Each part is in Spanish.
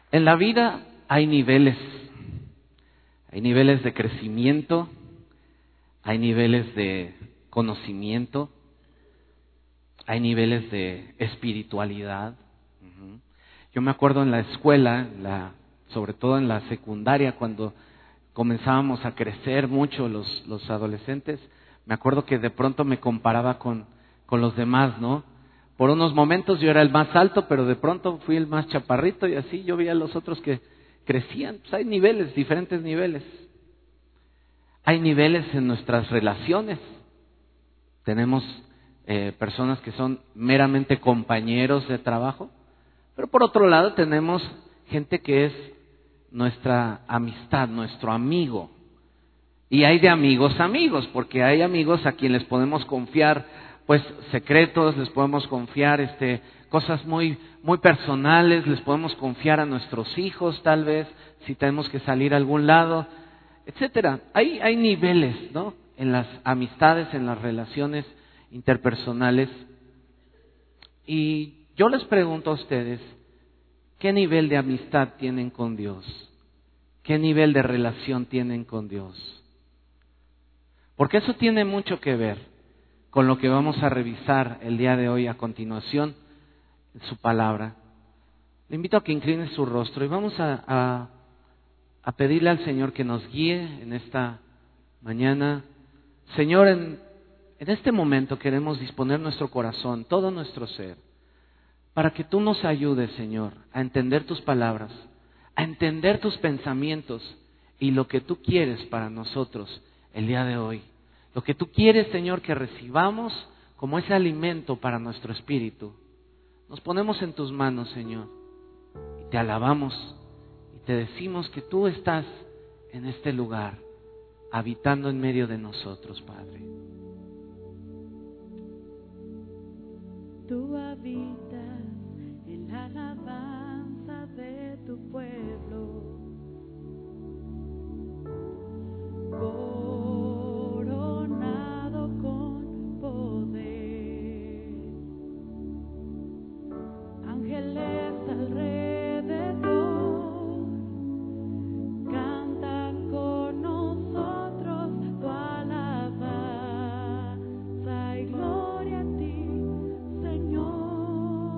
En la vida hay niveles de crecimiento, hay niveles de conocimiento, hay niveles de espiritualidad. Yo me acuerdo en la escuela, sobre todo en la secundaria, cuando comenzábamos a crecer mucho los adolescentes, me acuerdo que de pronto me comparaba con los demás, ¿no? Por unos momentos yo era el más alto, pero de pronto fui el más chaparrito y así yo veía a los otros que crecían. Pues hay niveles, diferentes niveles. Hay niveles en nuestras relaciones. Tenemos personas que son meramente compañeros de trabajo, pero por otro lado tenemos gente que es nuestra amistad, nuestro amigo. Y hay de amigos amigos, porque hay amigos a quienes les podemos confiar pues secretos, les podemos confiar cosas muy personales, les podemos confiar a nuestros hijos tal vez, si tenemos que salir a algún lado, etcétera. Hay niveles, ¿no? En las amistades, en las relaciones interpersonales. Y yo les pregunto a ustedes, ¿qué nivel de amistad tienen con Dios? ¿Qué nivel de relación tienen con Dios? Porque eso tiene mucho que ver con lo que vamos a revisar el día de hoy a continuación en su palabra. Le invito a que incline su rostro y vamos a pedirle al Señor que nos guíe en esta mañana. Señor, en este momento queremos disponer nuestro corazón, todo nuestro ser, para que tú nos ayudes, Señor, a entender tus palabras, a entender tus pensamientos y lo que tú quieres para nosotros el día de hoy. Lo que tú quieres, Señor, que recibamos como ese alimento para nuestro espíritu. Nos ponemos en tus manos, Señor, y te alabamos y te decimos que tú estás en este lugar, habitando en medio de nosotros, Padre. Tú habitas en la alabanza de tu pueblo, coronado con poder. Ángeles alrededor cantan con nosotros tu alabanza y gloria a ti, Señor.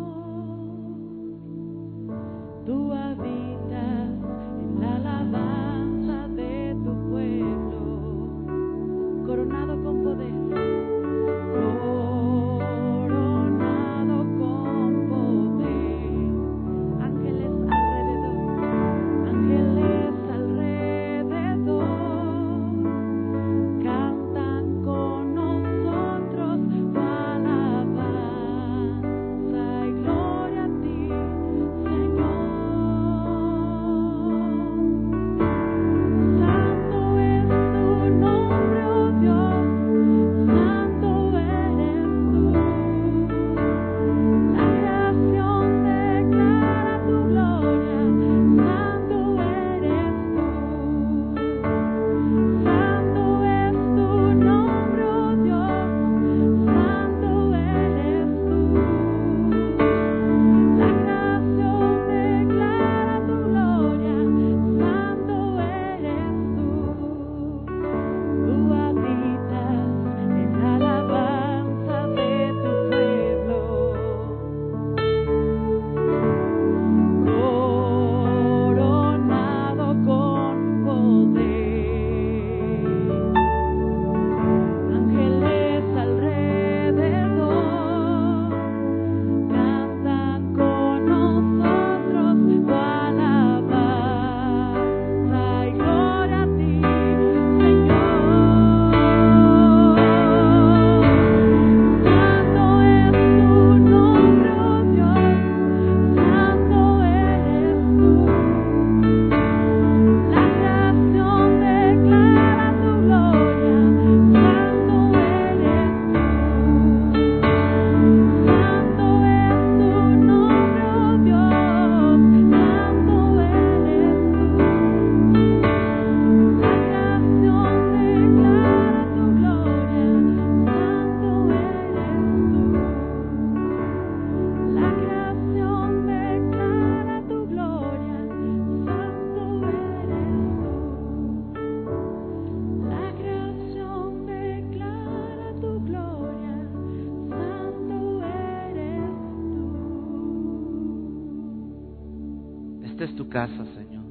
Esta es tu casa, Señor.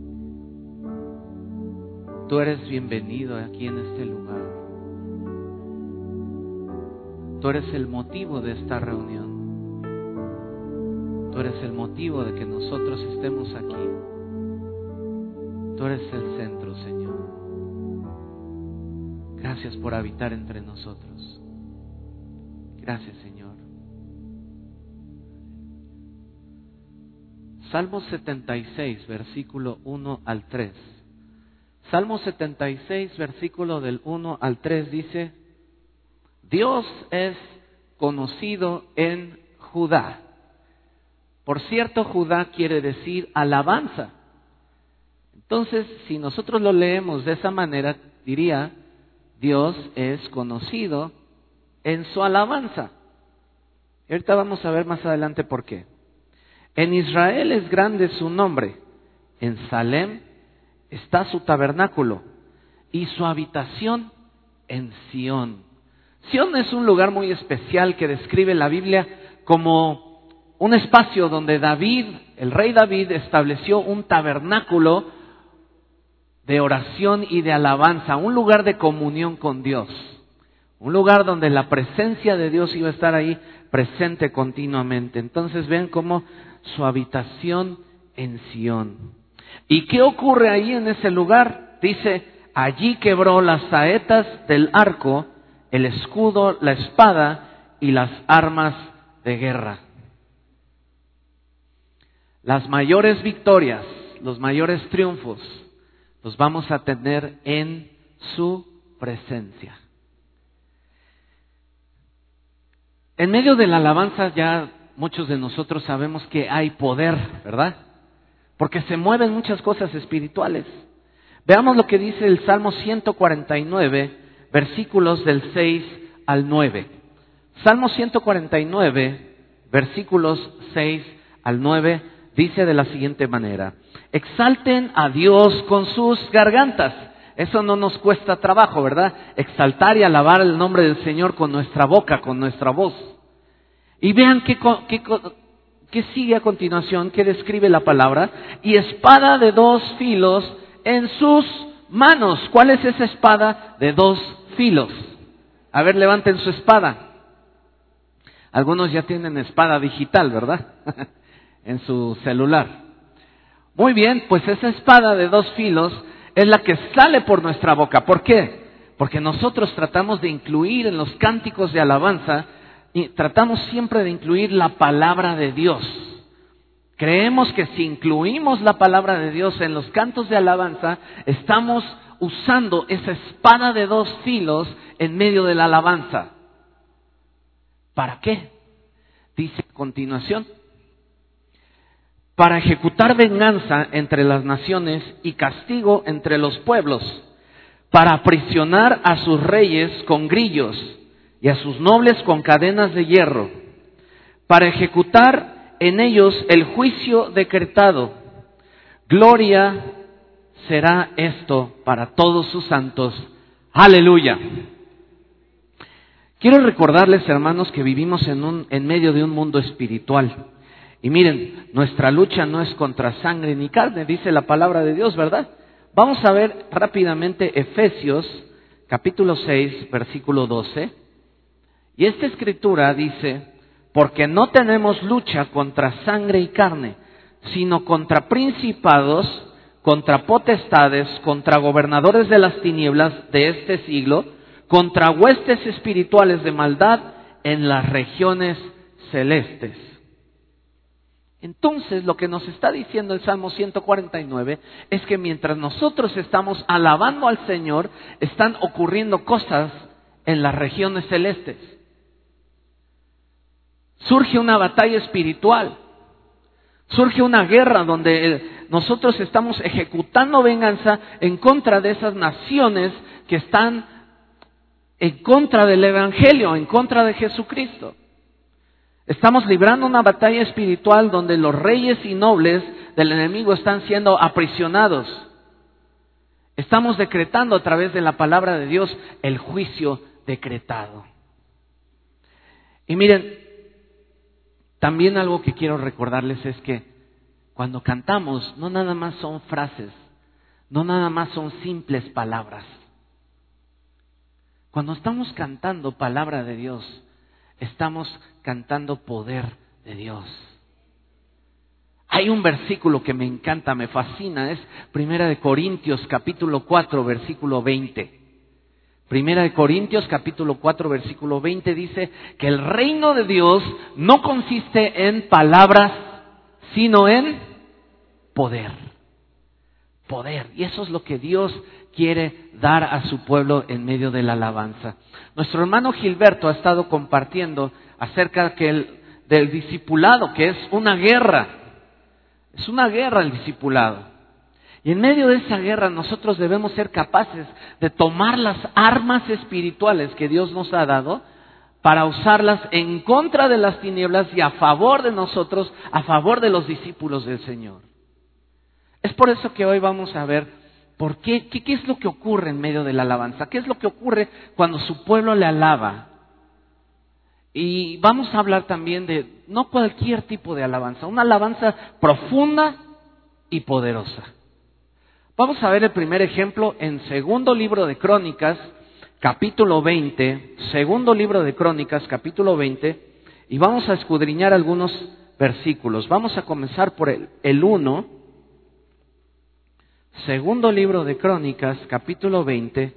Tú eres bienvenido aquí en este lugar. Tú eres el motivo de esta reunión. Tú eres el motivo de que nosotros estemos aquí. Tú eres el centro, Señor. Gracias por habitar entre nosotros. Gracias, Señor. Salmo 76, versículo 1 al 3. Salmo 76, versículo del 1 al 3 dice: Dios es conocido en Judá. Por cierto, Judá quiere decir alabanza. Entonces, si nosotros lo leemos de esa manera, diría: Dios es conocido en su alabanza. Y ahorita vamos a ver más adelante por qué. En Israel es grande su nombre. En Salem está su tabernáculo y su habitación en Sión. Sión es un lugar muy especial que describe la Biblia como un espacio donde David, el rey David, estableció un tabernáculo de oración y de alabanza, un lugar de comunión con Dios, un lugar donde la presencia de Dios iba a estar ahí presente continuamente. Entonces ven cómo su habitación en Sión. ¿Y qué ocurre ahí en ese lugar? Dice: allí quebró las saetas del arco, el escudo, la espada y las armas de guerra. Las mayores victorias, los mayores triunfos, los vamos a tener en su presencia. En medio de la alabanza ya muchos de nosotros sabemos que hay poder, ¿verdad? Porque se mueven muchas cosas espirituales. Veamos lo que dice el Salmo 149, versículos del 6 al 9. Salmo 149, versículos 6 al 9, dice de la siguiente manera: exalten a Dios con sus gargantas. Eso no nos cuesta trabajo, ¿verdad? Exaltar y alabar el nombre del Señor con nuestra boca, con nuestra voz. Y vean qué sigue a continuación, que describe la palabra: y espada de dos filos en sus manos. ¿Cuál es esa espada de dos filos? A ver, levanten su espada. Algunos ya tienen espada digital, ¿verdad? En su celular. Muy bien, pues esa espada de dos filos es la que sale por nuestra boca. ¿Por qué? Porque nosotros tratamos de incluir en los cánticos de alabanza, y tratamos siempre de incluir la palabra de Dios. Creemos que si incluimos la palabra de Dios en los cantos de alabanza, estamos usando esa espada de dos filos en medio de la alabanza. ¿Para qué? Dice a continuación: para ejecutar venganza entre las naciones y castigo entre los pueblos, para aprisionar a sus reyes con grillos y a sus nobles con cadenas de hierro, para ejecutar en ellos el juicio decretado. Gloria será esto para todos sus santos. ¡Aleluya! Quiero recordarles, hermanos, que vivimos en medio de un mundo espiritual. Y miren, nuestra lucha no es contra sangre ni carne, dice la palabra de Dios, ¿verdad? Vamos a ver rápidamente Efesios capítulo 6, versículo 12. Y esta escritura dice: porque no tenemos lucha contra sangre y carne, sino contra principados, contra potestades, contra gobernadores de las tinieblas de este siglo, contra huestes espirituales de maldad en las regiones celestes. Entonces, lo que nos está diciendo el Salmo 149 es que mientras nosotros estamos alabando al Señor, están ocurriendo cosas en las regiones celestes. Surge una batalla espiritual, surge una guerra donde nosotros estamos ejecutando venganza en contra de esas naciones que están en contra del Evangelio, en contra de Jesucristo. Estamos librando una batalla espiritual donde los reyes y nobles del enemigo están siendo aprisionados. Estamos decretando a través de la palabra de Dios el juicio decretado. Y miren, también algo que quiero recordarles es que cuando cantamos, no nada más son frases, no nada más son simples palabras. Cuando estamos cantando palabra de Dios, estamos cantando poder de Dios. Hay un versículo que me encanta, me fascina, es 1 Corintios capítulo 4, versículo 20. 1 Corintios capítulo 4, versículo 20 dice que el reino de Dios no consiste en palabras, sino en poder. Poder. Y eso es lo que Dios quiere dar a su pueblo en medio de la alabanza. Nuestro hermano Gilberto ha estado compartiendo acerca del discipulado, que es una guerra. Es una guerra el discipulado. Y en medio de esa guerra nosotros debemos ser capaces de tomar las armas espirituales que Dios nos ha dado para usarlas en contra de las tinieblas y a favor de nosotros, a favor de los discípulos del Señor. Es por eso que hoy vamos a ver qué es lo que ocurre en medio de la alabanza, qué es lo que ocurre cuando su pueblo le alaba. Y vamos a hablar también de no cualquier tipo de alabanza, una alabanza profunda y poderosa. Vamos a ver el primer ejemplo en segundo libro de Crónicas, capítulo 20, segundo libro de Crónicas, capítulo 20, y vamos a escudriñar algunos versículos. Vamos a comenzar por el 1, segundo libro de Crónicas, capítulo 20,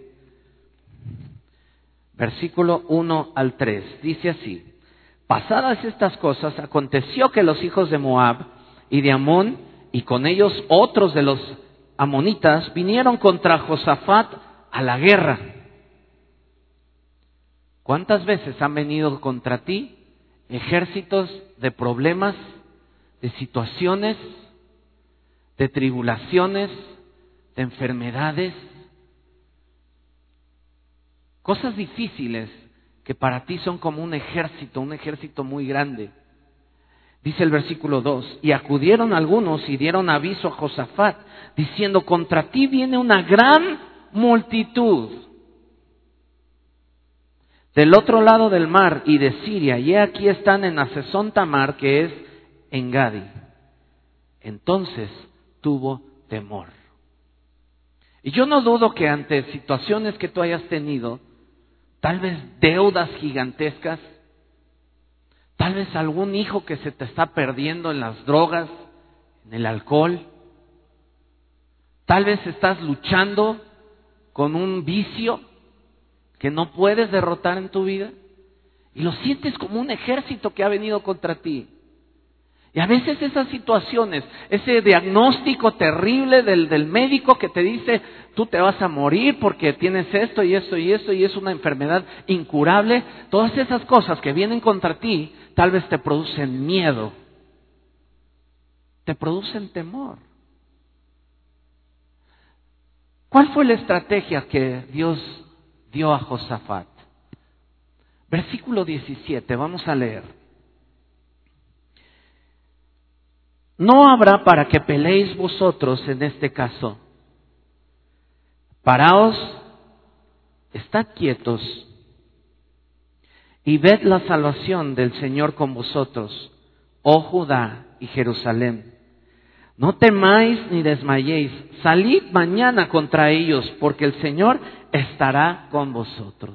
versículo 1 al 3. Dice así: pasadas estas cosas, aconteció que los hijos de Moab y de Amón, y con ellos otros de los amonitas, vinieron contra Josafat a la guerra. ¿Cuántas veces han venido contra ti ejércitos de problemas, de situaciones, de tribulaciones, de enfermedades, cosas difíciles que para ti son como un ejército muy grande? Dice el versículo 2, y acudieron algunos y dieron aviso a Josafat, diciendo: contra ti viene una gran multitud del otro lado del mar y de Siria, y aquí están en Hasezón Tamar, que es en Gadi. Entonces tuvo temor. Y yo no dudo que ante situaciones que tú hayas tenido, tal vez deudas gigantescas, tal vez algún hijo que se te está perdiendo en las drogas, en el alcohol, tal vez estás luchando con un vicio que no puedes derrotar en tu vida y lo sientes como un ejército que ha venido contra ti. Y a veces esas situaciones, ese diagnóstico terrible del médico que te dice: tú te vas a morir porque tienes esto y esto y esto y es una enfermedad incurable, todas esas cosas que vienen contra ti tal vez te producen miedo, te producen temor. ¿Cuál fue la estrategia que Dios dio a Josafat? Versículo 17, vamos a leer. No habrá para que peleéis vosotros en este caso. Paraos, estad quietos y ved la salvación del Señor con vosotros, oh Judá y Jerusalén. No temáis ni desmayéis, salid mañana contra ellos, porque el Señor estará con vosotros.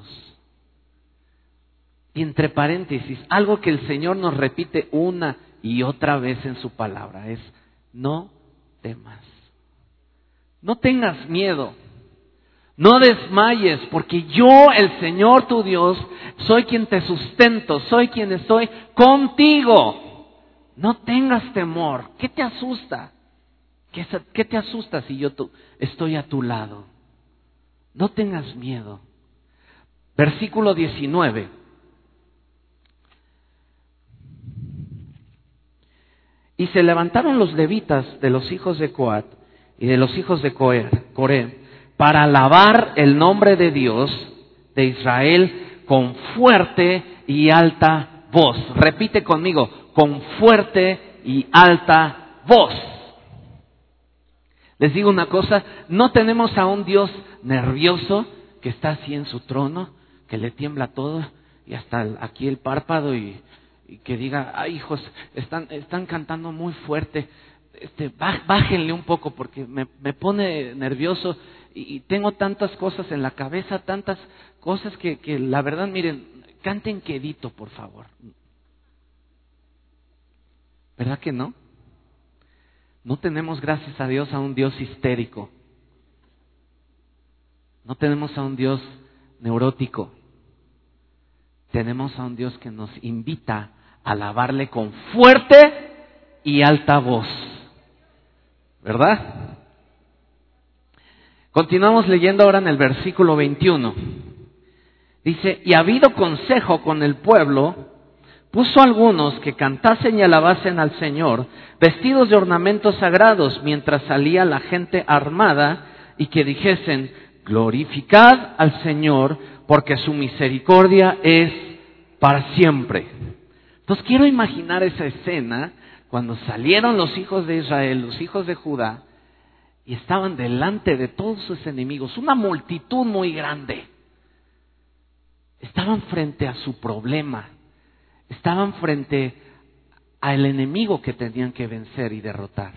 Y entre paréntesis, algo que el Señor nos repite una y otra vez en su palabra es: no temas. No tengas miedo. No desmayes, porque yo, el Señor tu Dios, soy quien te sustento, soy quien estoy contigo. No tengas temor. ¿Qué te asusta? ¿Qué te asusta si yo estoy a tu lado? No tengas miedo. Versículo 19. Y se levantaron los levitas de los hijos de Coat y de los hijos de Coré para alabar el nombre de Dios de Israel con fuerte y alta voz. Repite conmigo: con fuerte y alta voz. Les digo una cosa, no tenemos a un Dios nervioso que está así en su trono, que le tiembla todo y hasta aquí el párpado y que diga: ay hijos, están cantando muy fuerte. bájenle un poco porque me pone nervioso y tengo tantas cosas en la cabeza, tantas cosas que la verdad, miren, canten quedito, por favor. ¿Verdad que no? No tenemos, gracias a Dios, a un Dios histérico. No tenemos a un Dios neurótico. Tenemos a un Dios que nos invita a alabarle con fuerte y alta voz. ¿Verdad? Continuamos leyendo ahora en el versículo 21. Dice, y habido consejo con el pueblo, puso algunos que cantasen y alabasen al Señor, vestidos de ornamentos sagrados, mientras salía la gente armada, y que dijesen, glorificad al Señor, porque su misericordia es para siempre. Entonces quiero imaginar esa escena cuando salieron los hijos de Israel, los hijos de Judá, y estaban delante de todos sus enemigos, una multitud muy grande. Estaban frente a su problema, estaban frente al enemigo que tenían que vencer y derrotar.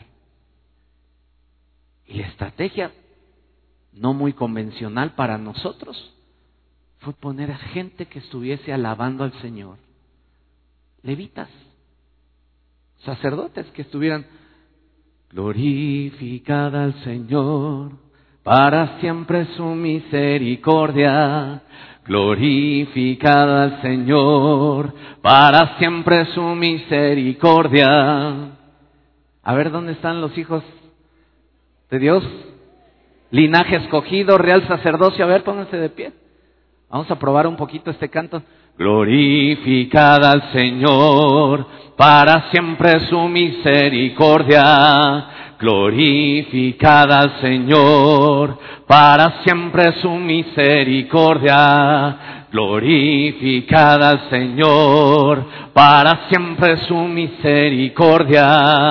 Y la estrategia, no muy convencional para nosotros, fue poner a gente que estuviese alabando al Señor. Levitas, sacerdotes que estuvieran, glorificad al Señor, para siempre su misericordia. Glorificad al Señor, para siempre su misericordia. A ver, ¿dónde están los hijos de Dios? Linaje escogido, real sacerdocio. A ver, pónganse de pie. Vamos a probar un poquito este canto. Glorificad al Señor, para siempre su misericordia. Glorificad al Señor, para siempre su misericordia. Glorificad al Señor, para siempre su misericordia.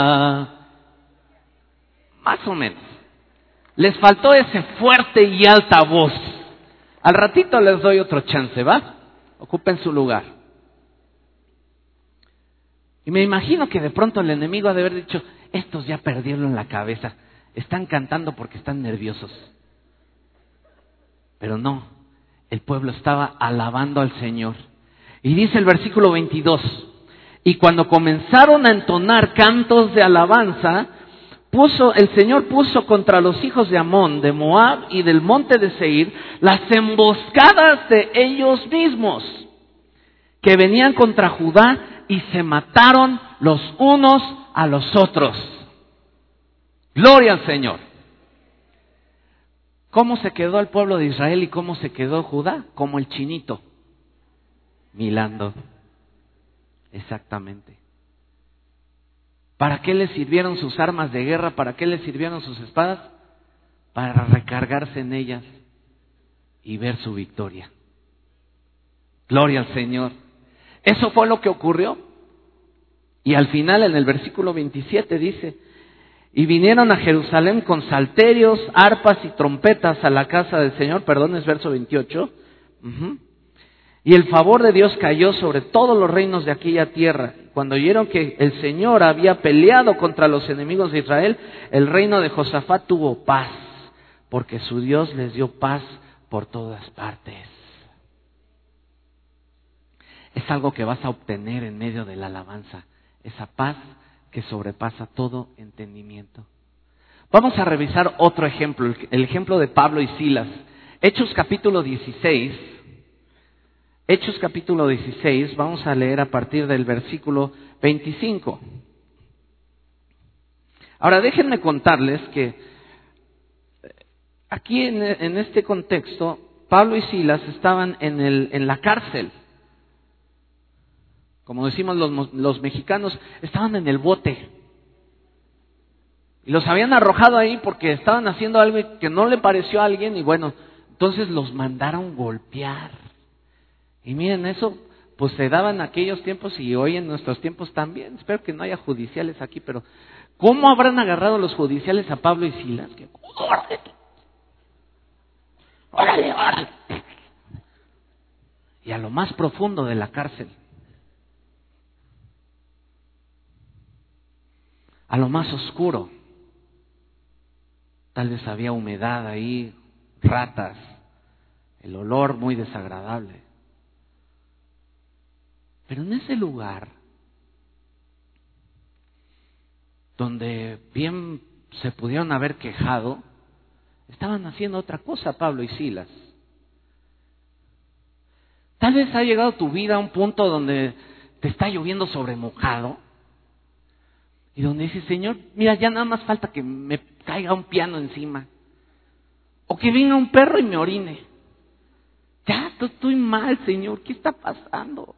Más o menos. Les faltó ese fuerte y alta voz. Al ratito les doy otro chance, ¿va? Ocupen su lugar. Y me imagino que de pronto el enemigo ha de haber dicho, estos ya perdieron la cabeza, están cantando porque están nerviosos. Pero no, el pueblo estaba alabando al Señor. Y dice el versículo 22, y cuando comenzaron a entonar cantos de alabanza, el Señor puso contra los hijos de Amón, de Moab y del monte de Seir, las emboscadas de ellos mismos, que venían contra Judá, y se mataron los unos a los otros. Gloria al Señor. ¿Cómo se quedó el pueblo de Israel y cómo se quedó Judá? Como el chinito, milando. Exactamente. ¿Para qué les sirvieron sus armas de guerra? ¿Para qué les sirvieron sus espadas? Para recargarse en ellas y ver su victoria. Gloria al Señor. Eso fue lo que ocurrió. Y al final, en el versículo 27 dice, y vinieron a Jerusalén con salterios, arpas y trompetas a la casa del Señor. Perdón, es verso 28. Y el favor de Dios cayó sobre todos los reinos de aquella tierra. Cuando oyeron que el Señor había peleado contra los enemigos de Israel, el reino de Josafat tuvo paz, porque su Dios les dio paz por todas partes. Es algo que vas a obtener en medio de la alabanza, esa paz que sobrepasa todo entendimiento. Vamos a revisar otro ejemplo, el ejemplo de Pablo y Silas. Hechos capítulo 16. Hechos capítulo 16, vamos a leer a partir del versículo 25. Ahora déjenme contarles que aquí en este contexto, Pablo y Silas estaban en la cárcel. Como decimos los mexicanos, estaban en el bote. Y los habían arrojado ahí porque estaban haciendo algo que no le pareció a alguien y bueno, entonces los mandaron golpear. Y miren, eso pues se daba en aquellos tiempos y hoy en nuestros tiempos también. Espero que no haya judiciales aquí, pero ¿cómo habrán agarrado los judiciales a Pablo y Silas? ¡Órale, órale! Y a lo más profundo de la cárcel. a lo más oscuro. Tal vez había humedad ahí, ratas, el olor muy desagradable. Pero en ese lugar, donde bien se pudieron haber quejado, estaban haciendo otra cosa Pablo y Silas. Tal vez ha llegado tu vida a un punto donde te está lloviendo sobre mojado y donde dices, Señor, mira, ya nada más falta que me caiga un piano encima o que venga un perro y me orine. Ya, estoy mal, Señor, ¿qué está pasando?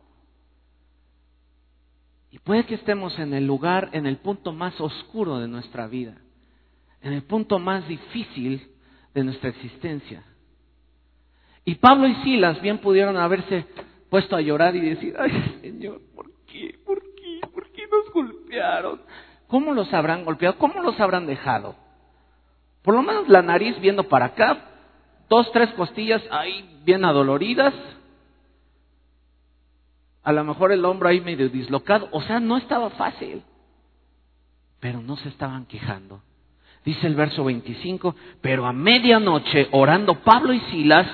Y puede que estemos en el lugar, en el punto más oscuro de nuestra vida, en el punto más difícil de nuestra existencia. Y Pablo y Silas bien pudieron haberse puesto a llorar y decir, ay Señor, ¿por qué nos golpearon? ¿Cómo los habrán golpeado? ¿Cómo los habrán dejado? Por lo menos la nariz viendo para acá, 2, 3 costillas ahí bien adoloridas, a lo mejor el hombro ahí medio dislocado, o sea, no estaba fácil, pero no se estaban quejando. Dice el verso 25, pero a medianoche orando Pablo y Silas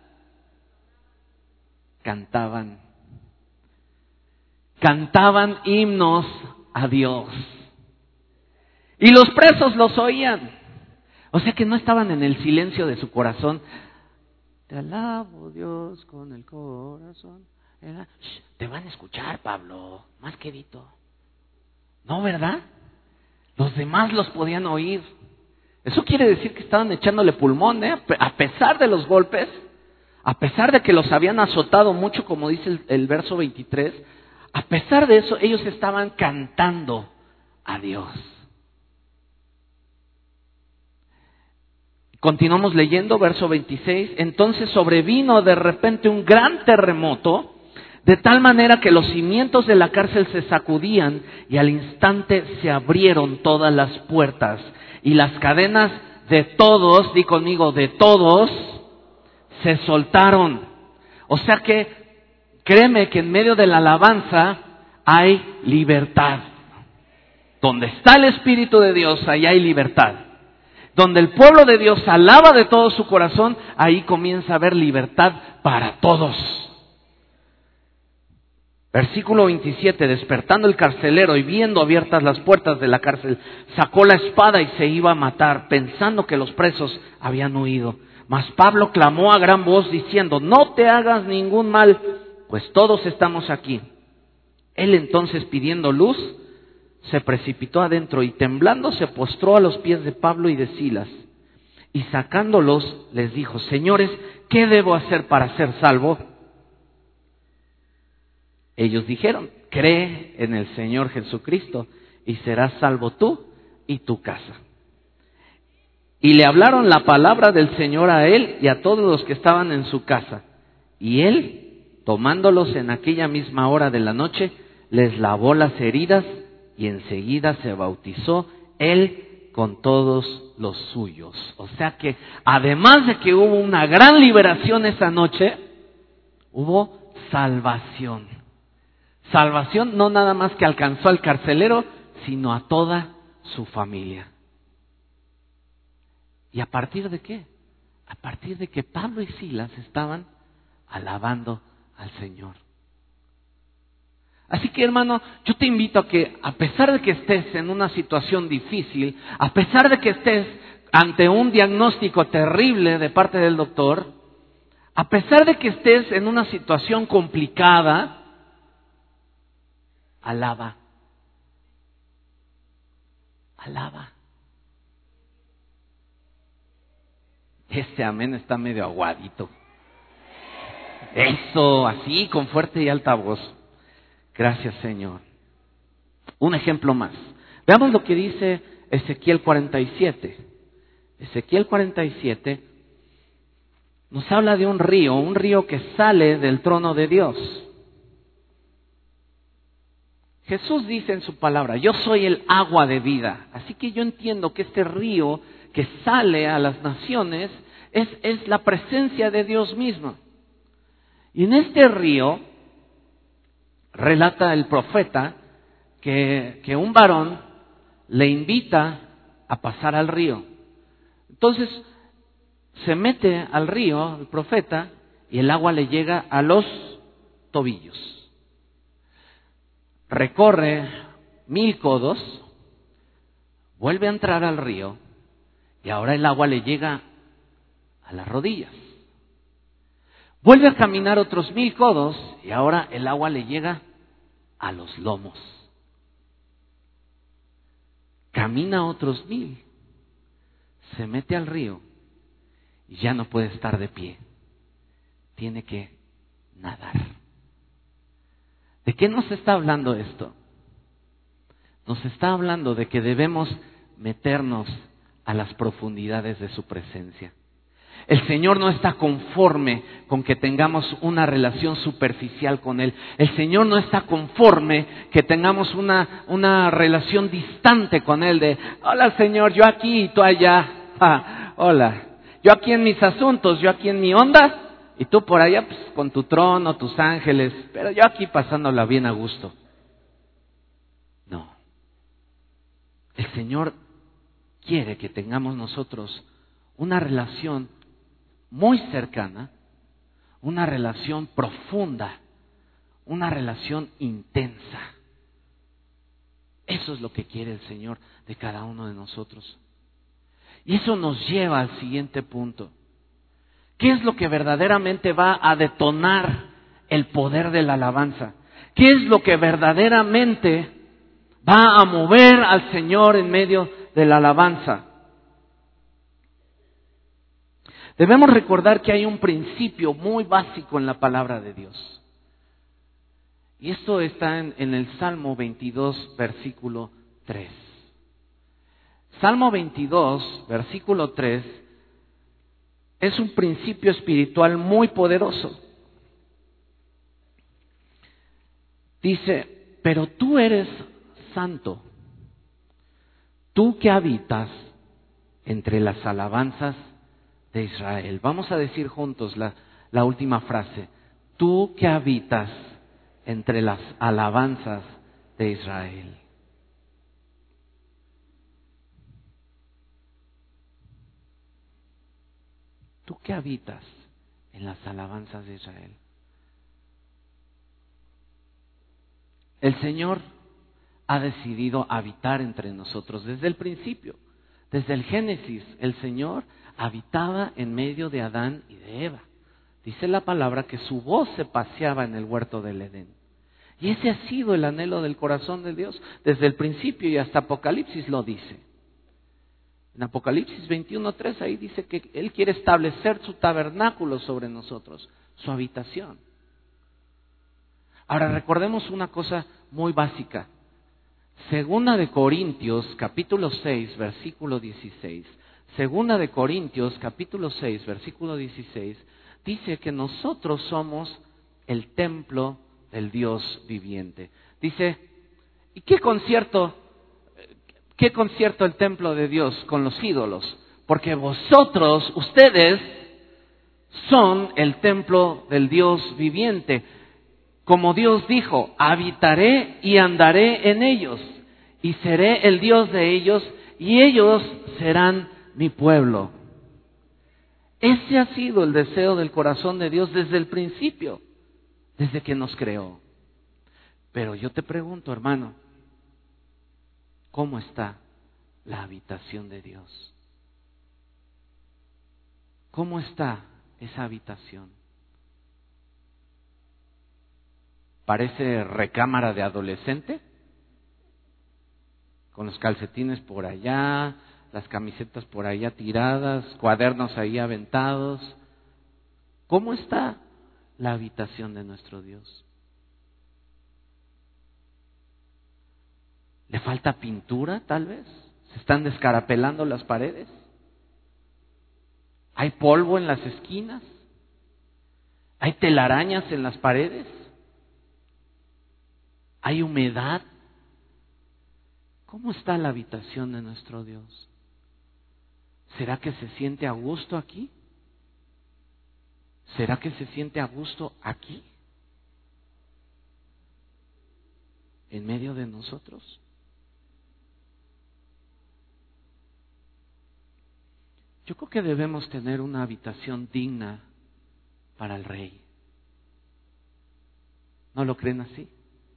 cantaban himnos a Dios. Y los presos los oían. O sea que no estaban en el silencio de su corazón. Te alabo, Dios, con el corazón. Te van a escuchar, Pablo, más quedito. ¿No, verdad? Los demás los podían oír. Eso quiere decir que estaban echándole pulmón, a pesar de los golpes. A pesar de que los habían azotado mucho, como dice el verso 23, a pesar de eso, ellos estaban cantando a Dios. Continuamos leyendo, verso 26. Entonces sobrevino de repente un gran terremoto, de tal manera que los cimientos de la cárcel se sacudían y al instante se abrieron todas las puertas y las cadenas de todos, di conmigo, de todos, se soltaron. O sea que, créeme que en medio de la alabanza hay libertad. Donde está el Espíritu de Dios, ahí hay libertad. Donde el pueblo de Dios alaba de todo su corazón, ahí comienza a haber libertad para todos. Versículo 27, despertando el carcelero y viendo abiertas las puertas de la cárcel, sacó la espada y se iba a matar, pensando que los presos habían huido. Mas Pablo clamó a gran voz diciendo, no te hagas ningún mal, pues todos estamos aquí. Él entonces, pidiendo luz, se precipitó adentro y temblando se postró a los pies de Pablo y de Silas. Y sacándolos les dijo, señores, ¿qué debo hacer para ser salvo? Ellos dijeron, cree en el Señor Jesucristo y serás salvo tú y tu casa. Y le hablaron la palabra del Señor a él y a todos los que estaban en su casa. Y él, tomándolos en aquella misma hora de la noche, les lavó las heridas y enseguida se bautizó él con todos los suyos. O sea que, además de que hubo una gran liberación esa noche, hubo salvación. Salvación no nada más que alcanzó al carcelero, sino a toda su familia. ¿Y a partir de qué? A partir de que Pablo y Silas estaban alabando al Señor. Así que, hermano, yo te invito a que, a pesar de que estés en una situación difícil, a pesar de que estés ante un diagnóstico terrible de parte del doctor, a pesar de que estés en una situación complicada, alaba. Alaba. Este amén está medio aguadito. Eso, así, con fuerte y alta voz. Gracias, Señor. Un ejemplo más. Veamos lo que dice Ezequiel 47. Ezequiel 47 nos habla de un río que sale del trono de Dios. Jesús dice en su palabra, yo soy el agua de vida. Así que yo entiendo que este río que sale a las naciones es la presencia de Dios mismo. Y en este río, relata el profeta que un varón le invita a pasar al río. Entonces se mete al río el profeta y el agua le llega a los tobillos. Recorre 1000 codos, vuelve a entrar al río y ahora el agua le llega a las rodillas. Vuelve a caminar otros 1000 codos y ahora el agua le llega a los lomos. Camina otros 1000, se mete al río y ya no puede estar de pie. Tiene que nadar. ¿De qué nos está hablando esto? Nos está hablando de que debemos meternos a las profundidades de su presencia. El Señor no está conforme con que tengamos una relación superficial con Él. El Señor no está conforme que tengamos una relación distante con Él de, hola Señor, yo aquí y tú allá. Hola, yo aquí en mis asuntos, yo aquí en mi onda y tú por allá pues, con tu trono, tus ángeles, pero yo aquí pasándola bien a gusto. No. El Señor quiere que tengamos nosotros una relación muy cercana, una relación profunda, una relación intensa. Eso es lo que quiere el Señor de cada uno de nosotros. Y eso nos lleva al siguiente punto. ¿Qué es lo que verdaderamente va a detonar el poder de la alabanza? ¿Qué es lo que verdaderamente va a mover al Señor en medio de la alabanza? Debemos recordar que hay un principio muy básico en la palabra de Dios. Y esto está en el Salmo 22, versículo 3. Salmo 22, versículo 3, es un principio espiritual muy poderoso. Dice, pero tú eres santo, tú que habitas entre las alabanzas de Israel. Vamos a decir juntos la última frase. Tú que habitas entre las alabanzas de Israel. Tú que habitas en las alabanzas de Israel. El Señor ha decidido habitar entre nosotros desde el principio. Desde el Génesis, el Señor habitaba en medio de Adán y de Eva. Dice la palabra que su voz se paseaba en el huerto del Edén. Y ese ha sido el anhelo del corazón de Dios desde el principio y hasta Apocalipsis lo dice. En Apocalipsis 21:3 ahí dice que Él quiere establecer su tabernáculo sobre nosotros, su habitación. Ahora recordemos una cosa muy básica. Segunda de Corintios, capítulo 6, versículo 16. Segunda de Corintios, capítulo 6, versículo 16, dice que nosotros somos el templo del Dios viviente. Dice, ¿y qué concierto el templo de Dios con los ídolos? Porque vosotros, ustedes, son el templo del Dios viviente. Como Dios dijo, habitaré y andaré en ellos, y seré el Dios de ellos, y ellos serán mi pueblo. Ese ha sido el deseo del corazón de Dios desde el principio, desde que nos creó. Pero yo te pregunto, hermano, ¿cómo está la habitación de Dios? ¿Cómo está esa habitación? ¿Parece recámara de adolescente? Con los calcetines por allá, las camisetas por allá tiradas, cuadernos ahí aventados. ¿Cómo está la habitación de nuestro Dios? ¿Le falta pintura tal vez? ¿Se están descarapelando las paredes? ¿Hay polvo en las esquinas? ¿Hay telarañas en las paredes? ¿Hay humedad? ¿Cómo está la habitación de nuestro Dios? ¿Será que se siente a gusto aquí? ¿Será que se siente a gusto aquí? ¿En medio de nosotros? Yo creo que debemos tener una habitación digna para el Rey. ¿No lo creen así?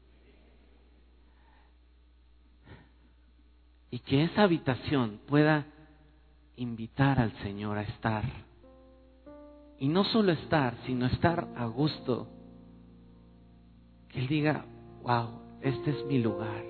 Y que esa habitación pueda invitar al Señor a estar. Y no solo estar, sino estar a gusto. Que Él diga, wow, este es mi lugar.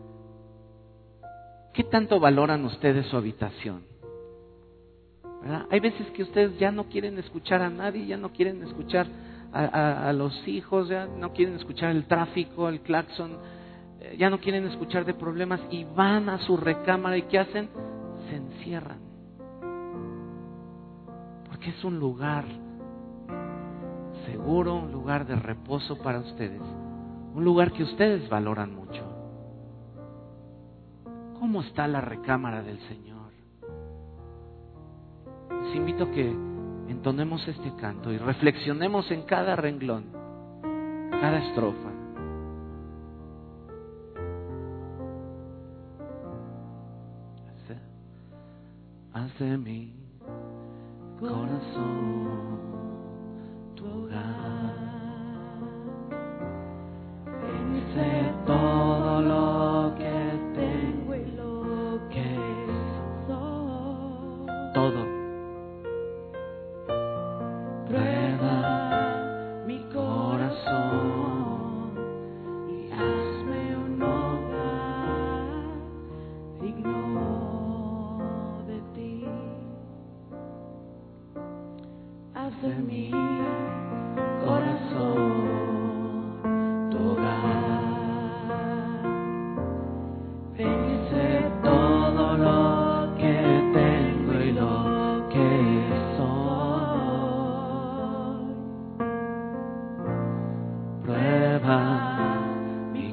¿Qué tanto valoran ustedes su habitación? ¿Verdad? Hay veces que ustedes ya no quieren escuchar a nadie, ya no quieren escuchar a los hijos, ya no quieren escuchar el tráfico, el claxon, ya no quieren escuchar de problemas y van a su recámara y ¿qué hacen? Se encierran. Porque es un lugar seguro, un lugar de reposo para ustedes, un lugar que ustedes valoran mucho. ¿Cómo está la recámara del Señor? Les invito a que entonemos este canto y reflexionemos en cada renglón, cada estrofa. Haz de mi corazón tu hogar. Sé todo lo que tengo y lo que soy. Todo. Prueba mi corazón y hazme un hogar digno de ti. Haz de mi corazón tu hogar. Bendice todo lo que tengo y lo que soy. Prueba mi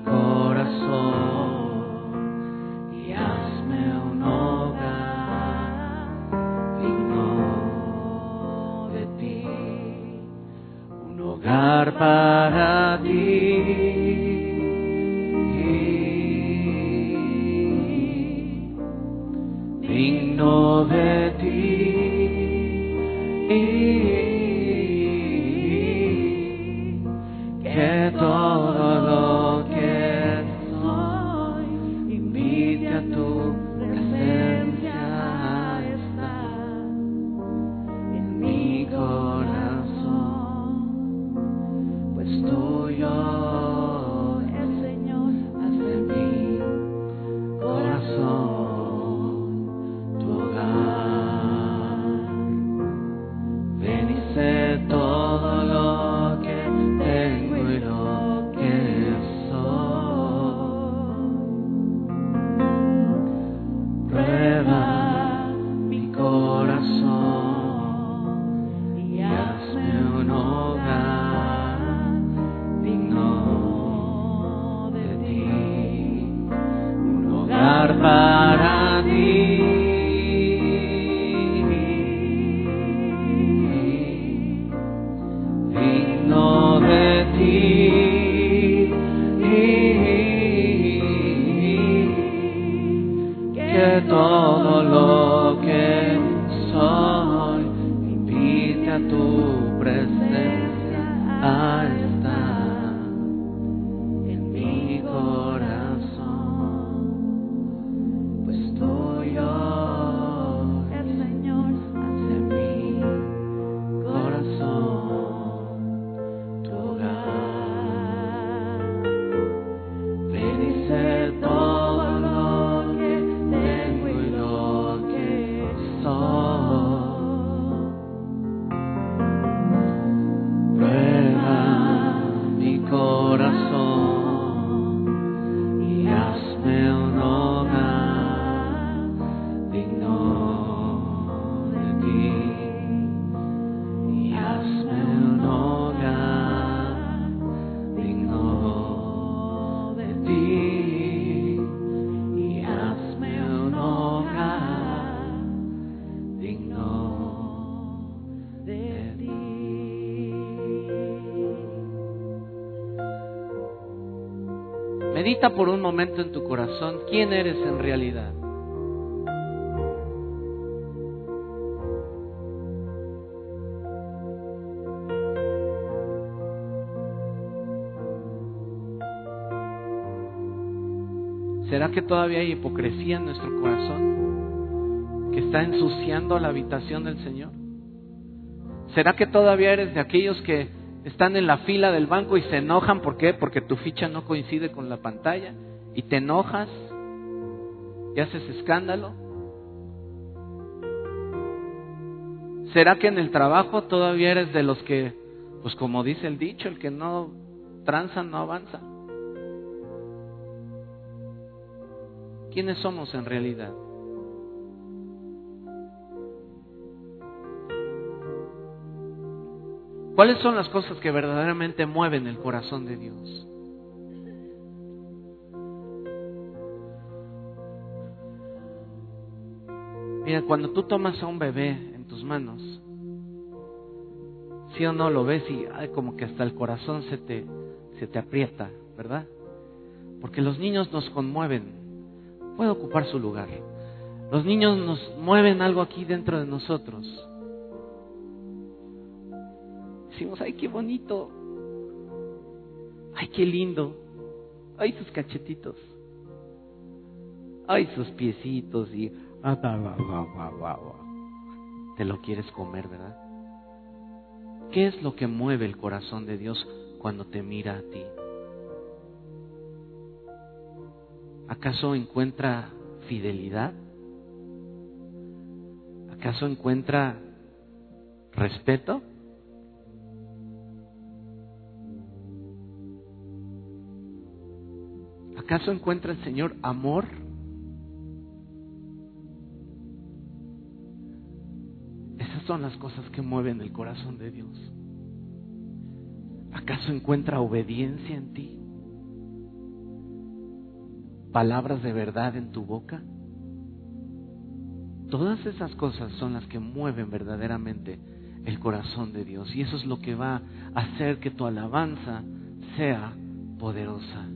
corazón y hazme un hogar digno de ti, un hogar para ti. Digno de ti, que todo lo que soy invite a tu presencia a estar en mi corazón, pues tuyo el Señor hace mi corazón. Todo lo que tengo y lo que soy. Prueba mi corazón y hazme un hogar digno de ti, un hogar para ti. Que todo lo que soy invite a tu presencia a estar en mi corazón, pues tuyo el Señor hace mi corazón tu hogar. Bendice todo lo que tengo y lo que soy. Prueba mi corazón y hazme un hogar digno de ti, y hazme un hogar digno de ti, y hazme un hogar digno de ti. Medita por un momento en tu corazón quién eres en realidad. ¿Será que todavía hay hipocresía en nuestro corazón que está ensuciando la habitación del Señor? ¿Será que todavía eres de aquellos que están en la fila del banco y se enojan? ¿Por qué? Porque tu ficha no coincide con la pantalla y te enojas y haces escándalo. ¿Será que en el trabajo todavía eres de los que, pues como dice el dicho, el que no tranza no avanza? ¿Quiénes somos en realidad? ¿Cuáles son las cosas que verdaderamente mueven el corazón de Dios? Mira, cuando tú tomas a un bebé en tus manos, sí o no lo ves y como que hasta el corazón se te aprieta, ¿verdad? Porque los niños nos conmueven. Puede ocupar su lugar. Los niños nos mueven algo aquí dentro de nosotros. Decimos, ay, qué bonito. Ay, qué lindo. Ay, sus cachetitos. Ay, sus piecitos. Y te lo quieres comer, ¿verdad? ¿Qué es lo que mueve el corazón de Dios cuando te mira a ti? ¿Acaso encuentra fidelidad? ¿Acaso encuentra respeto? ¿Acaso encuentra el Señor amor? Esas son las cosas que mueven el corazón de Dios. ¿Acaso encuentra obediencia en ti? ¿Palabras de verdad en tu boca? Todas esas cosas son las que mueven verdaderamente el corazón de Dios. Y eso es lo que va a hacer que tu alabanza sea poderosa.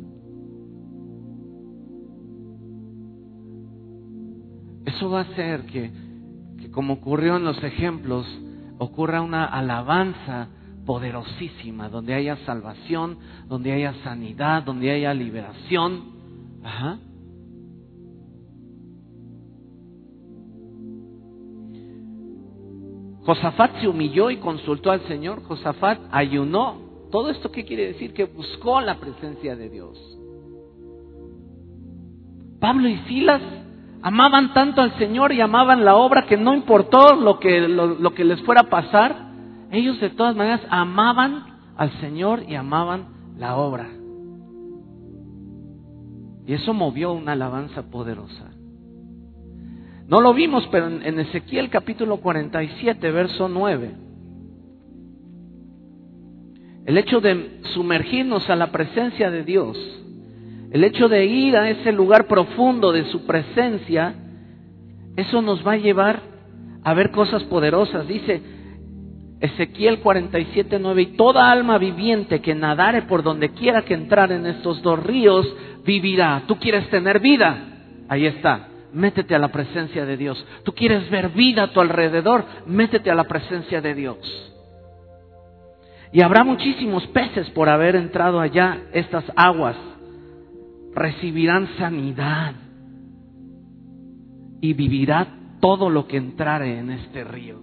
Eso va a hacer que como ocurrió en los ejemplos, ocurra una alabanza poderosísima, donde haya salvación, donde haya sanidad, donde haya liberación. Ajá. Josafat se humilló y consultó al Señor. Josafat ayunó. ¿Todo esto qué quiere decir? Que buscó la presencia de Dios. Pablo y Silas amaban tanto al Señor y amaban la obra que no importó lo que les fuera a pasar. Ellos de todas maneras amaban al Señor y amaban la obra. Y eso movió una alabanza poderosa. No lo vimos, pero en Ezequiel capítulo 47, verso 9. El hecho de sumergirnos a la presencia de Dios, el hecho de ir a ese lugar profundo de su presencia, eso nos va a llevar a ver cosas poderosas. Dice Ezequiel 47, 9, y toda alma viviente que nadare por donde quiera que entrar en estos dos ríos, vivirá. ¿Tú quieres tener vida? Ahí está. Métete a la presencia de Dios. ¿Tú quieres ver vida a tu alrededor? Métete a la presencia de Dios. Y habrá muchísimos peces por haber entrado allá. Estas aguas recibirán sanidad y vivirá todo lo que entrare en este río.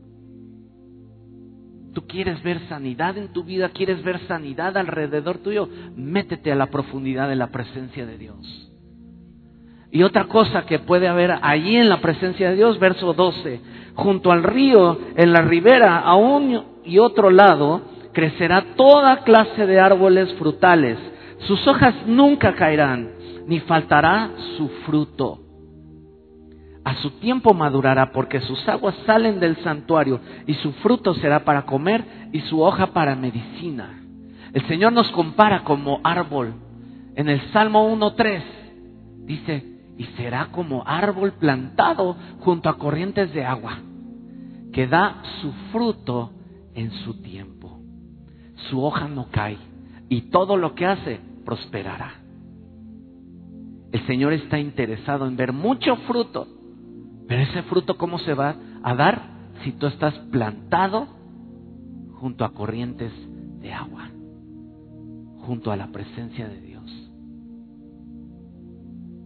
¿Tú quieres ver sanidad en tu vida? ¿Quieres ver sanidad alrededor tuyo? Métete a la profundidad de la presencia de Dios. Y otra cosa que puede haber allí en la presencia de Dios, verso 12, junto al río, en la ribera, a un y otro lado, crecerá toda clase de árboles frutales. Sus hojas nunca caerán, ni faltará su fruto. A su tiempo madurará, porque sus aguas salen del santuario, y su fruto será para comer, y su hoja para medicina. El Señor nos compara como árbol. En el Salmo 1:3 dice, y será como árbol plantado junto a corrientes de agua, que da su fruto en su tiempo. Su hoja no cae, y todo lo que hace prosperará. El Señor está interesado en ver mucho fruto, pero ese fruto ¿cómo se va a dar? Si tú estás plantado junto a corrientes de agua, junto a la presencia de Dios.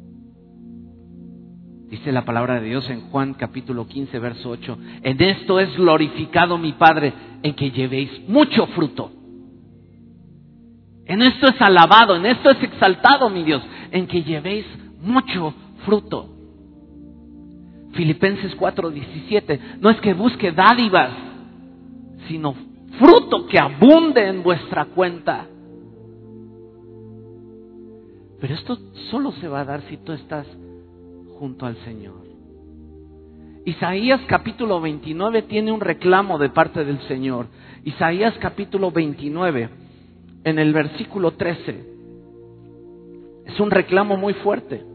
Dice la palabra de Dios en Juan capítulo 15, verso 8. En esto es glorificado mi Padre, en que llevéis mucho fruto. En esto es alabado, en esto es exaltado mi Dios, en que llevéis mucho fruto. Filipenses 4:17. No es que busque dádivas, sino fruto que abunde en vuestra cuenta. Pero esto solo se va a dar si tú estás junto al Señor. Isaías capítulo 29 tiene un reclamo de parte del Señor. Isaías capítulo 29, en el versículo 13, es un reclamo muy fuerte.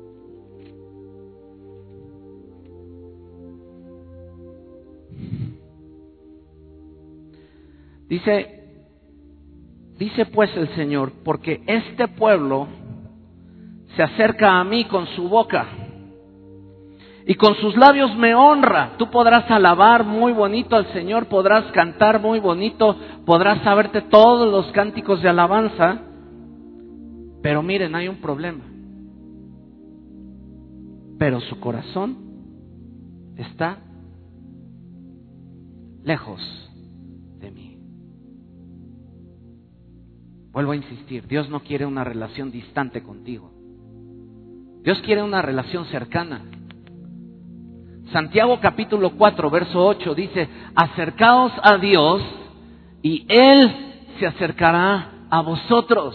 Dice pues el Señor, porque este pueblo se acerca a mí con su boca y con sus labios me honra. Tú podrás alabar muy bonito al Señor, podrás cantar muy bonito, podrás saberte todos los cánticos de alabanza, pero miren, hay un problema. Pero su corazón está lejos de mí. Vuelvo a insistir, Dios no quiere una relación distante contigo. Dios quiere una relación cercana. Santiago capítulo 4, verso 8 dice, acercaos a Dios y Él se acercará a vosotros.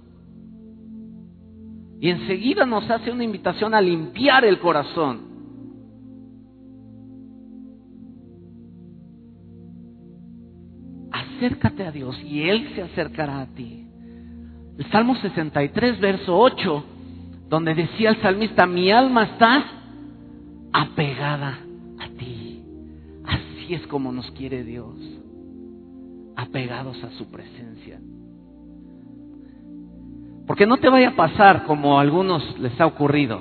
Y enseguida nos hace una invitación a limpiar el corazón. Acércate a Dios y Él se acercará a ti. El Salmo 63, verso 8, donde decía el salmista, mi alma está apegada a ti. Así es como nos quiere Dios, apegados a su presencia. Porque no te vaya a pasar como a algunos les ha ocurrido.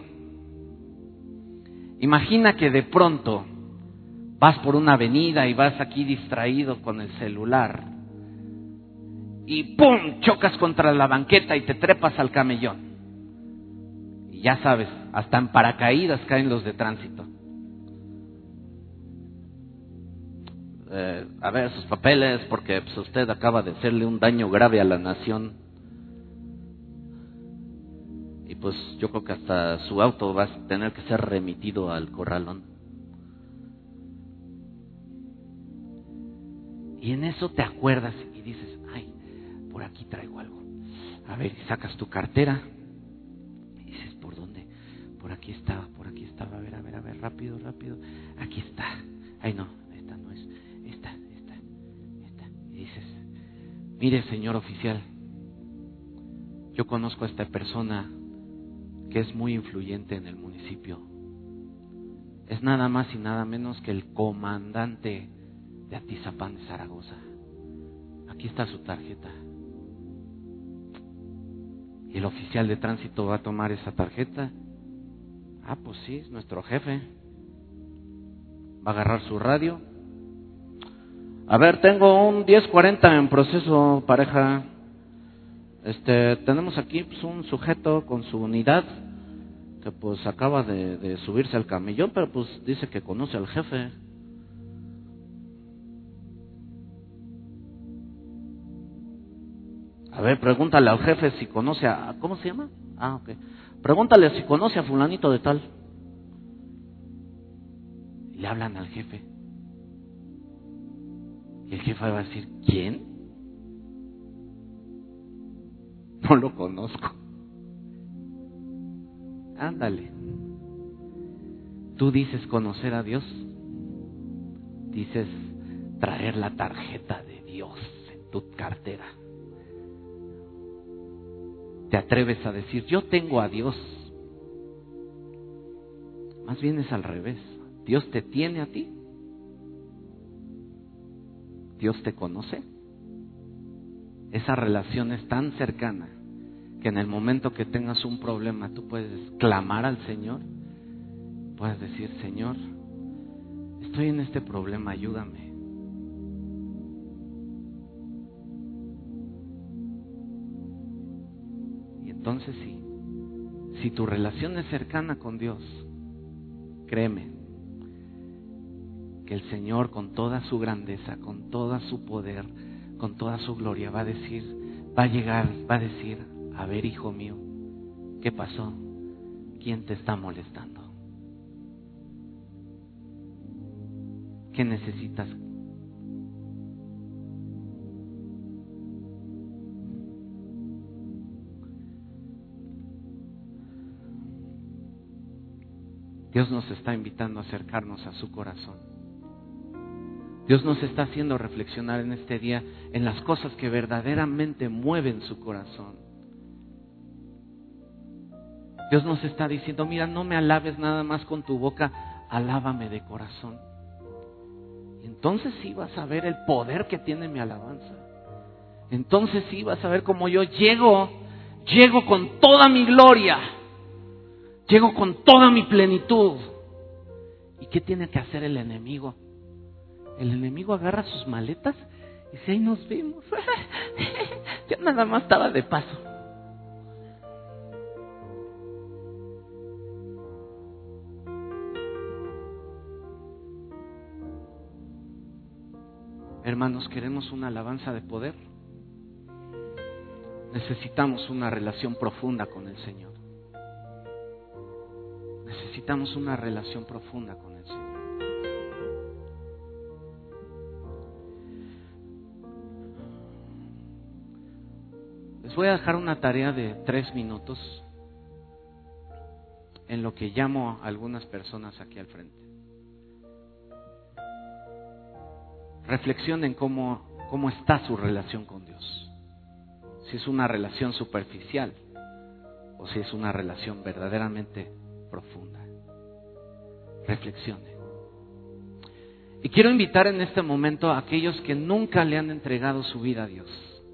Imagina que de pronto vas por una avenida y vas aquí distraído con el celular y ¡pum! Chocas contra la banqueta y te trepas al camellón. Y ya sabes, hasta en paracaídas caen los de tránsito. A ver sus papeles, porque pues, usted acaba de hacerle un daño grave a la nación. Y pues yo creo que hasta su auto va a tener que ser remitido al corralón. Y en eso te acuerdas y dices, ay, por aquí traigo algo. A ver, y sacas tu cartera y dices, ¿por dónde? Por aquí estaba. A ver, rápido. Aquí está. Ay, no, esta no es. Esta. Y dices, mire, señor oficial, yo conozco a esta persona que es muy influyente en el municipio. Es nada más y nada menos que el comandante de Atizapán de Zaragoza. Aquí está su tarjeta. Y el oficial de tránsito va a tomar esa tarjeta. Ah, pues sí, es nuestro jefe. Va a agarrar su radio. A ver, tengo un 1040 en proceso, pareja. Tenemos aquí pues, un sujeto con su unidad que pues acaba de subirse al camellón, pero pues dice que conoce al jefe. A ver, pregúntale al jefe si conoce a... ¿Cómo se llama? Ah, ok. Pregúntale si conoce a fulanito de tal. Y le hablan al jefe. Y el jefe va a decir, ¿quién? No lo conozco. Ándale. Tú dices conocer a Dios. Dices traer la tarjeta de Dios en tu cartera. Te atreves a decir, yo tengo a Dios. Más bien es al revés. Dios te tiene a ti. Dios te conoce. Esa relación es tan cercana que en el momento que tengas un problema tú puedes clamar al Señor. Puedes decir, Señor, estoy en este problema, ayúdame. Y entonces sí, si tu relación es cercana con Dios, créeme, que el Señor con toda su grandeza, con todo su poder, con toda su gloria va a decir, va a llegar, va a decir, a ver, hijo mío, ¿qué pasó? ¿Quién te está molestando? ¿Qué necesitas? Dios nos está invitando a acercarnos a su corazón. Dios nos está haciendo reflexionar en este día en las cosas que verdaderamente mueven su corazón. Dios nos está diciendo, mira, no me alabes nada más con tu boca, alábame de corazón. Y entonces sí vas a ver el poder que tiene mi alabanza. Entonces sí vas a ver cómo yo llego con toda mi gloria. Llego con toda mi plenitud. ¿Y qué tiene que hacer el enemigo? El enemigo agarra sus maletas y dice, ahí nos vemos. Yo nada más estaba de paso. Hermanos, ¿queremos una alabanza de poder? Necesitamos una relación profunda con el Señor. Necesitamos una relación profunda con el Señor. Les voy a dejar una tarea de 3 minutos en lo que llamo a algunas personas aquí al frente. Reflexionen cómo está su relación con Dios. Si es una relación superficial o si es una relación verdaderamente profunda. Reflexione. Y quiero invitar en este momento a aquellos que nunca le han entregado su vida a Dios.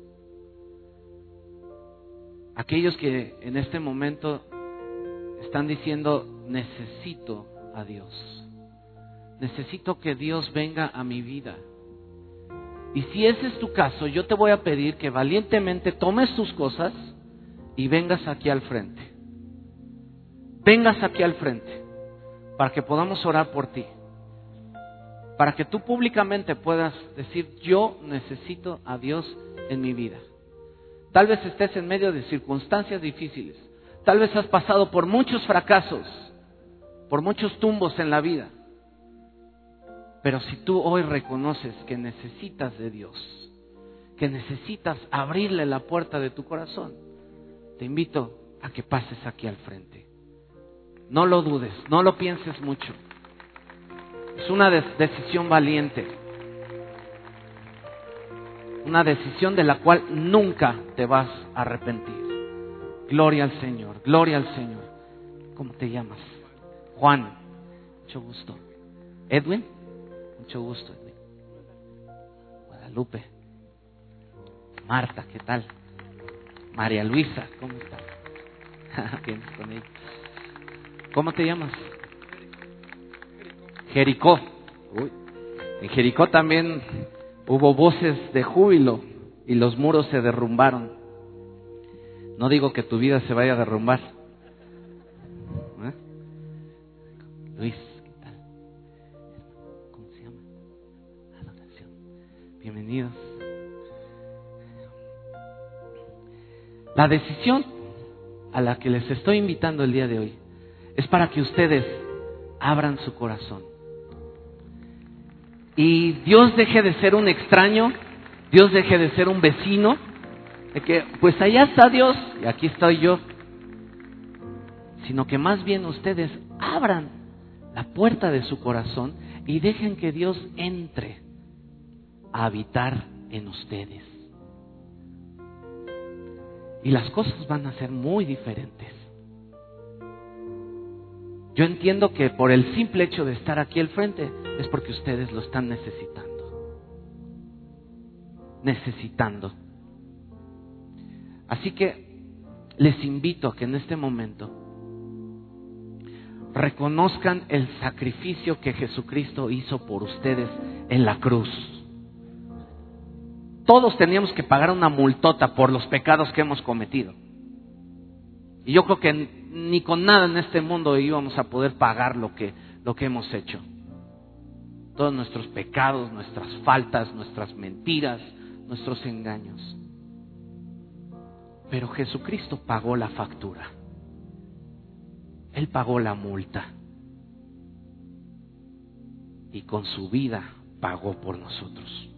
Aquellos que en este momento están diciendo, necesito a Dios. Necesito que Dios venga a mi vida. Y si ese es tu caso, yo te voy a pedir que valientemente tomes tus cosas y vengas aquí al frente. Vengas aquí al frente para que podamos orar por ti. Para que tú públicamente puedas decir, yo necesito a Dios en mi vida. Tal vez estés en medio de circunstancias difíciles. Tal vez has pasado por muchos fracasos, por muchos tumbos en la vida. Pero si tú hoy reconoces que necesitas de Dios, que necesitas abrirle la puerta de tu corazón, te invito a que pases aquí al frente. No lo dudes, no lo pienses mucho. Es una decisión valiente. Una decisión de la cual nunca te vas a arrepentir. Gloria al Señor, gloria al Señor. ¿Cómo te llamas? Juan, mucho gusto. Edwin, mucho gusto, Edwin. Guadalupe. Marta, ¿qué tal? María Luisa, ¿cómo estás? Vienes con ella. ¿Cómo te llamas? Jericó. Uy. En Jericó también hubo voces de júbilo y los muros se derrumbaron. No digo que tu vida se vaya a derrumbar. ¿Eh? Luis, ¿qué tal? ¿Cómo se llama? Adoración. Bienvenidos. La decisión a la que les estoy invitando el día de hoy es para que ustedes abran su corazón. Y Dios deje de ser un extraño, Dios deje de ser un vecino, de que pues allá está Dios y aquí estoy yo, sino que más bien ustedes abran la puerta de su corazón y dejen que Dios entre a habitar en ustedes. Y las cosas van a ser muy diferentes. Yo entiendo que por el simple hecho de estar aquí al frente es porque ustedes lo están necesitando. Así que les invito a que en este momento reconozcan el sacrificio que Jesucristo hizo por ustedes en la cruz. Todos teníamos que pagar una multota por los pecados que hemos cometido. Y yo creo que ni con nada en este mundo íbamos a poder pagar lo que lo que hemos hecho. Todos nuestros pecados, nuestras faltas, nuestras mentiras, nuestros engaños. Pero Jesucristo pagó la factura. Él pagó la multa. Y con su vida pagó por nosotros.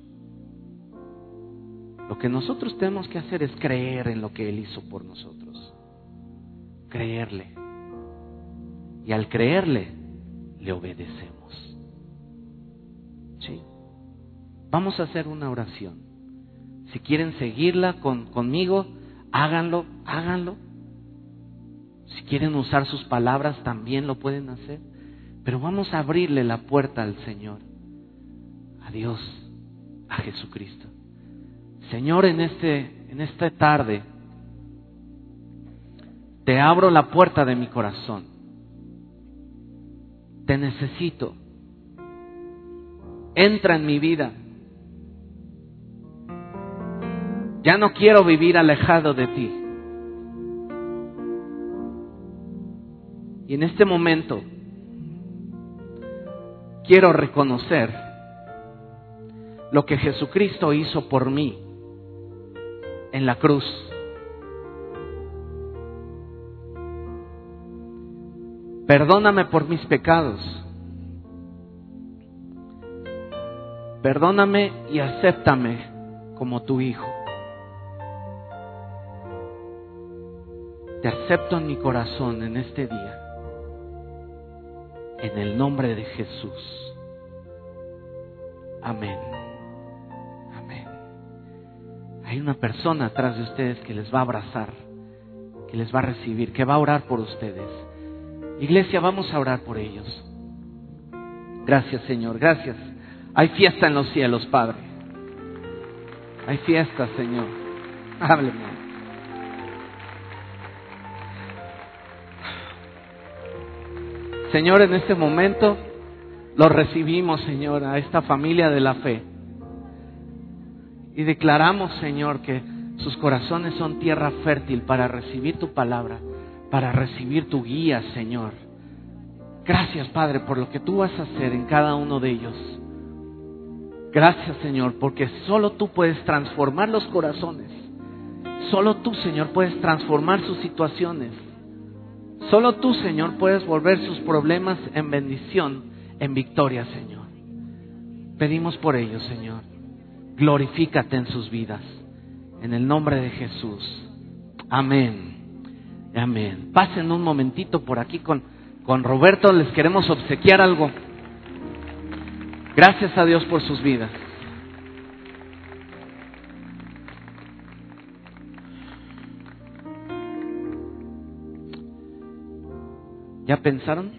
Lo que nosotros tenemos que hacer es creer en lo que Él hizo por nosotros. Creerle. Y al creerle, le obedecemos. ¿Sí? Vamos a hacer una oración. Si quieren seguirla conmigo, háganlo. Si quieren usar sus palabras, también lo pueden hacer. Pero vamos a abrirle la puerta al Señor, a Dios, a Jesucristo. Señor, en esta tarde, te abro la puerta de mi corazón. Te necesito. Entra en mi vida. Ya no quiero vivir alejado de ti. Y en este momento quiero reconocer lo que Jesucristo hizo por mí en la cruz. Perdóname por mis pecados. Perdóname y acéptame como tu hijo. Te acepto en mi corazón en este día. En el nombre de Jesús. Amén. Amén. Hay una persona atrás de ustedes que les va a abrazar, que les va a recibir, que va a orar por ustedes. Iglesia, vamos a orar por ellos. Gracias, Señor, gracias. Hay fiesta en los cielos, Padre. Hay fiesta, Señor. Hábleme. Señor, en este momento lo recibimos, Señor, a esta familia de la fe. Y declaramos, Señor, que sus corazones son tierra fértil para recibir tu palabra, para recibir tu guía, Señor. Gracias, Padre, por lo que tú vas a hacer en cada uno de ellos. Gracias, Señor, porque solo tú puedes transformar los corazones. Solo tú, Señor, puedes transformar sus situaciones. Solo tú, Señor, puedes volver sus problemas en bendición, en victoria, Señor. Pedimos por ellos, Señor. Glorifícate en sus vidas. En el nombre de Jesús. Amén. Amén. Pasen un momentito por aquí con Roberto. Les queremos obsequiar algo. Gracias a Dios por sus vidas. ¿Ya pensaron?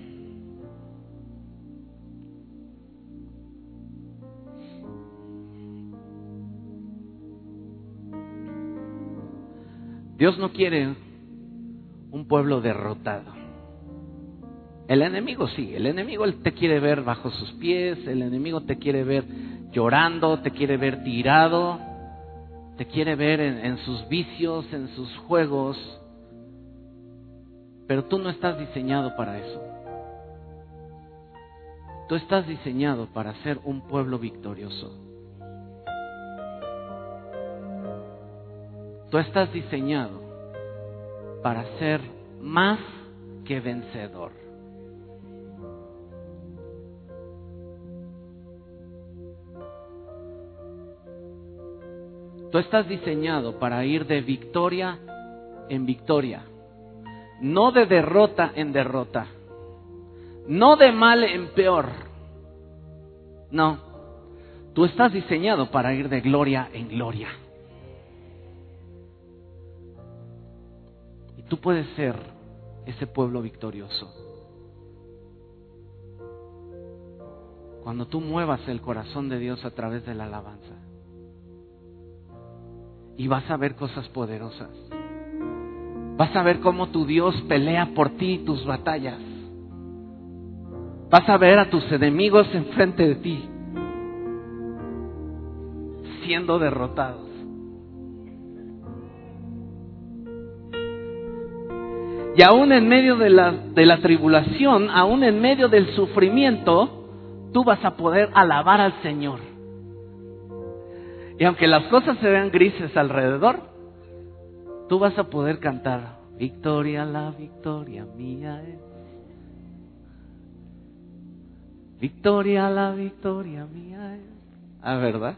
Dios no quiere un pueblo derrotado. El enemigo sí, el enemigo te quiere ver bajo sus pies, el enemigo te quiere ver llorando, te quiere ver tirado, te quiere ver en sus vicios, en sus juegos. Pero tú no estás diseñado para eso. Tú estás diseñado para ser un pueblo victorioso. Tú estás diseñado para ser más que vencedor. Tú estás diseñado para ir de victoria en victoria. No de derrota en derrota. No de mal en peor. No. Tú estás diseñado para ir de gloria en gloria. Y tú puedes ser ese pueblo victorioso. Cuando tú muevas el corazón de Dios a través de la alabanza. Y vas a ver cosas poderosas. Vas a ver cómo tu Dios pelea por ti tus batallas. Vas a ver a tus enemigos enfrente de ti siendo derrotados. Y aún en medio de la tribulación, aún en medio del sufrimiento, tú vas a poder alabar al Señor. Y aunque las cosas se vean grises alrededor, tú vas a poder cantar: victoria, la victoria mía es. Victoria, la victoria mía es. Ah, ¿verdad?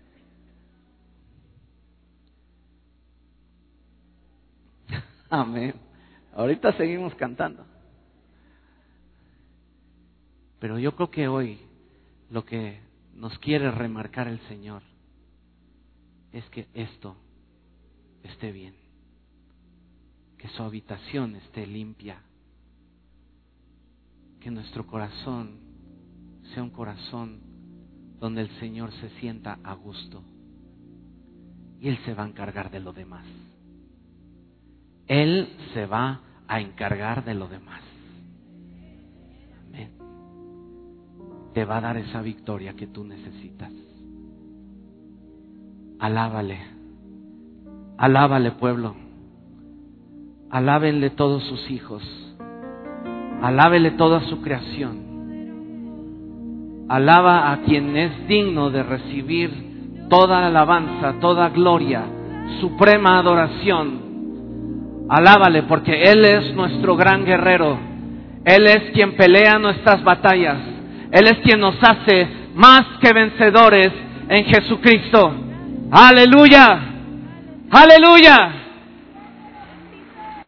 Amén. Ahorita seguimos cantando. Pero yo creo que hoy lo que nos quiere remarcar el Señor es que esto esté bien, que su habitación esté limpia, que nuestro corazón sea un corazón donde el Señor se sienta a gusto y Él se va a encargar de lo demás. Él se va a encargar de lo demás. Amén. Te va a dar esa victoria que tú necesitas. Alábale. Alábale, pueblo. Alábenle todos sus hijos. Alábele toda su creación. Alaba a quien es digno de recibir toda alabanza, toda gloria, suprema adoración. Alábale porque Él es nuestro gran guerrero. Él es quien pelea nuestras batallas. Él es quien nos hace más que vencedores en Jesucristo. ¡Aleluya! ¡Aleluya!